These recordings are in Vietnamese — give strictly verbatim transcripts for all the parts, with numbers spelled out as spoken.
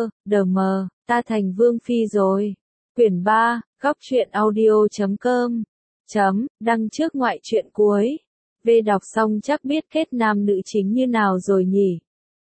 cơ, đờ mờ, ta thành vương phi rồi. Quyển ba, góc truyện audio chấm com, chấm, đăng trước ngoại truyện cuối. Về đọc xong chắc biết kết nam nữ chính như nào rồi nhỉ.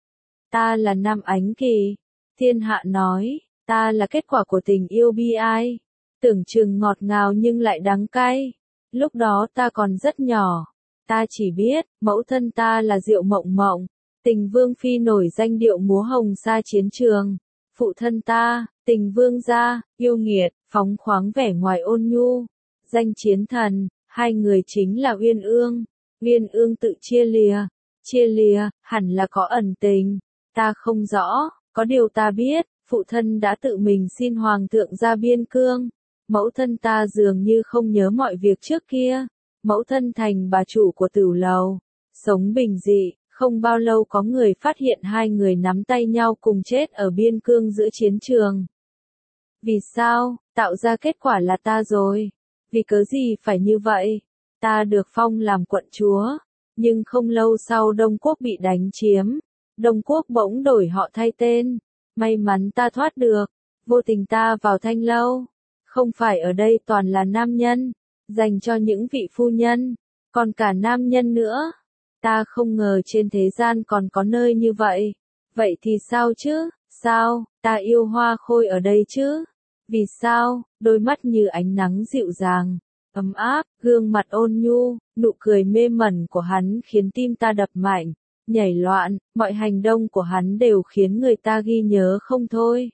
Ta là Nam Ánh Kỳ. Thiên Hạ nói, ta là kết quả của tình yêu bi ai. Tưởng chừng ngọt ngào nhưng lại đắng cay. Lúc đó ta còn rất nhỏ. Ta chỉ biết, mẫu thân ta là Diệu Mộng Mộng. Tình vương phi nổi danh điệu múa hồng sa chiến trường. Phụ thân ta, tình vương gia, yêu nghiệt, phóng khoáng vẻ ngoài ôn nhu. Danh chiến thần, hai người chính là Uyên Ương. Uyên Ương tự chia lìa. Chia lìa, hẳn là có ẩn tình. Ta không rõ, có điều ta biết, phụ thân đã tự mình xin hoàng thượng ra biên cương. Mẫu thân ta dường như không nhớ mọi việc trước kia. Mẫu thân thành bà chủ của tửu lầu. Sống bình dị, không bao lâu có người phát hiện hai người nắm tay nhau cùng chết ở biên cương giữa chiến trường. Vì sao, tạo ra kết quả là ta rồi. Vì cớ gì phải như vậy? Ta được phong làm quận chúa. Nhưng không lâu sau Đông Quốc bị đánh chiếm. Đông Quốc bỗng đổi họ thay tên. May mắn ta thoát được. Vô tình ta vào Thanh Lâu. Không phải ở đây toàn là nam nhân. Dành cho những vị phu nhân. Còn cả nam nhân nữa. Ta không ngờ trên thế gian còn có nơi như vậy. Vậy thì sao chứ? Sao, ta yêu Hoa Khôi ở đây chứ? Vì sao, đôi mắt như ánh nắng dịu dàng, ấm áp, gương mặt ôn nhu, nụ cười mê mẩn của hắn khiến tim ta đập mạnh, nhảy loạn, mọi hành động của hắn đều khiến người ta ghi nhớ không thôi.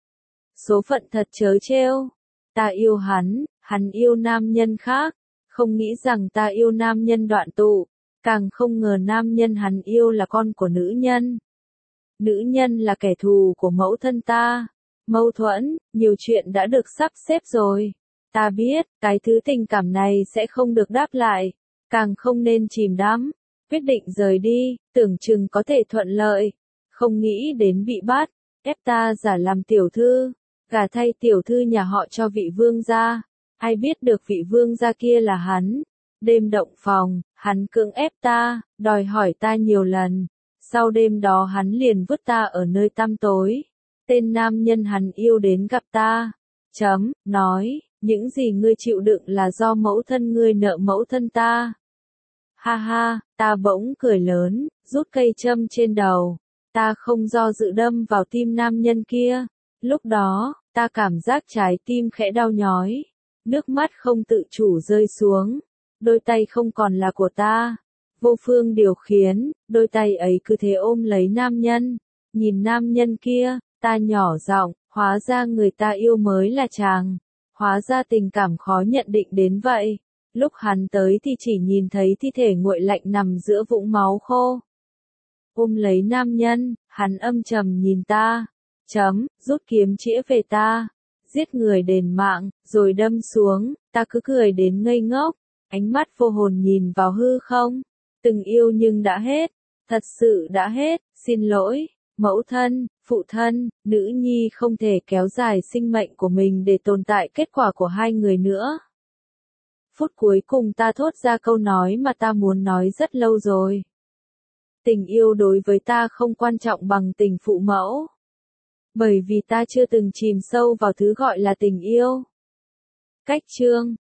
Số phận thật trớ trêu. Ta yêu hắn, hắn yêu nam nhân khác, không nghĩ rằng ta yêu nam nhân đoạn tụ, càng không ngờ nam nhân hắn yêu là con của nữ nhân. Nữ nhân là kẻ thù của mẫu thân ta. Mâu thuẫn, nhiều chuyện đã được sắp xếp rồi. Ta biết, cái thứ tình cảm này sẽ không được đáp lại, càng không nên chìm đắm. Quyết định rời đi, tưởng chừng có thể thuận lợi. Không nghĩ đến bị bắt, ép ta giả làm tiểu thư, gả thay tiểu thư nhà họ cho vị vương gia. Ai biết được vị vương gia kia là hắn. Đêm động phòng, hắn cưỡng ép ta, đòi hỏi ta nhiều lần. Sau đêm đó hắn liền vứt ta ở nơi tăm tối. Tên nam nhân hắn yêu đến gặp ta. Chấm, nói, những gì ngươi chịu đựng là do mẫu thân ngươi nợ mẫu thân ta. Ha ha, ta bỗng cười lớn, rút cây châm trên đầu. Ta không do dự đâm vào tim nam nhân kia. Lúc đó, ta cảm giác trái tim khẽ đau nhói. Nước mắt không tự chủ rơi xuống. Đôi tay không còn là của ta. Vô phương điều khiển, đôi tay ấy cứ thế ôm lấy nam nhân. Nhìn nam nhân kia, ta nhỏ giọng, hóa ra người ta yêu mới là chàng. Hóa ra tình cảm khó nhận định đến vậy. Lúc hắn tới thì chỉ nhìn thấy thi thể nguội lạnh nằm giữa vũng máu khô. Ôm lấy nam nhân, hắn âm trầm nhìn ta. Chấm, rút kiếm chĩa về ta. Giết người đền mạng, rồi đâm xuống, ta cứ cười đến ngây ngốc. Ánh mắt vô hồn nhìn vào hư không. Từng yêu nhưng đã hết. Thật sự đã hết, xin lỗi. Mẫu thân, phụ thân, nữ nhi không thể kéo dài sinh mệnh của mình để tồn tại kết quả của hai người nữa. Phút cuối cùng ta thốt ra câu nói mà ta muốn nói rất lâu rồi. Tình yêu đối với ta không quan trọng bằng tình phụ mẫu. Bởi vì ta chưa từng chìm sâu vào thứ gọi là tình yêu. Cách chương